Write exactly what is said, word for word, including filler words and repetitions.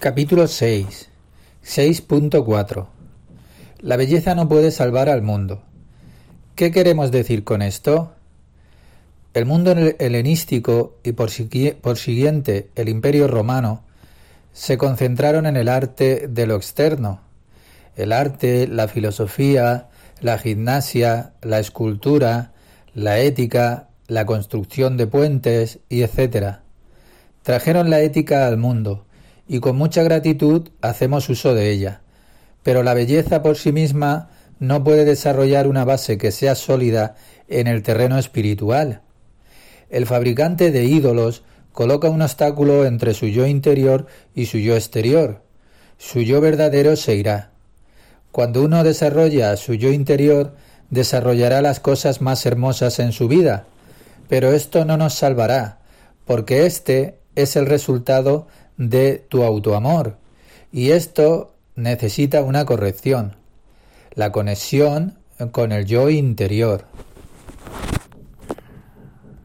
Capítulo seis. seis punto cuatro. La belleza no puede salvar al mundo. ¿Qué queremos decir con esto? El mundo helenístico y por, por siguiente el Imperio Romano se concentraron en el arte de lo externo. El arte, la filosofía, la gimnasia, la escultura, la ética, la construcción de puentes y etcétera. Trajeron la ética al mundo y con mucha gratitud hacemos uso de ella. Pero la belleza por sí misma no puede desarrollar una base que sea sólida en el terreno espiritual. El fabricante de ídolos coloca un obstáculo entre su yo interior y su yo exterior. Su yo verdadero se irá. Cuando uno desarrolla su yo interior, desarrollará las cosas más hermosas en su vida. Pero esto no nos salvará, porque este es el resultado de tu autoamor, y esto necesita una corrección, la conexión con el yo interior.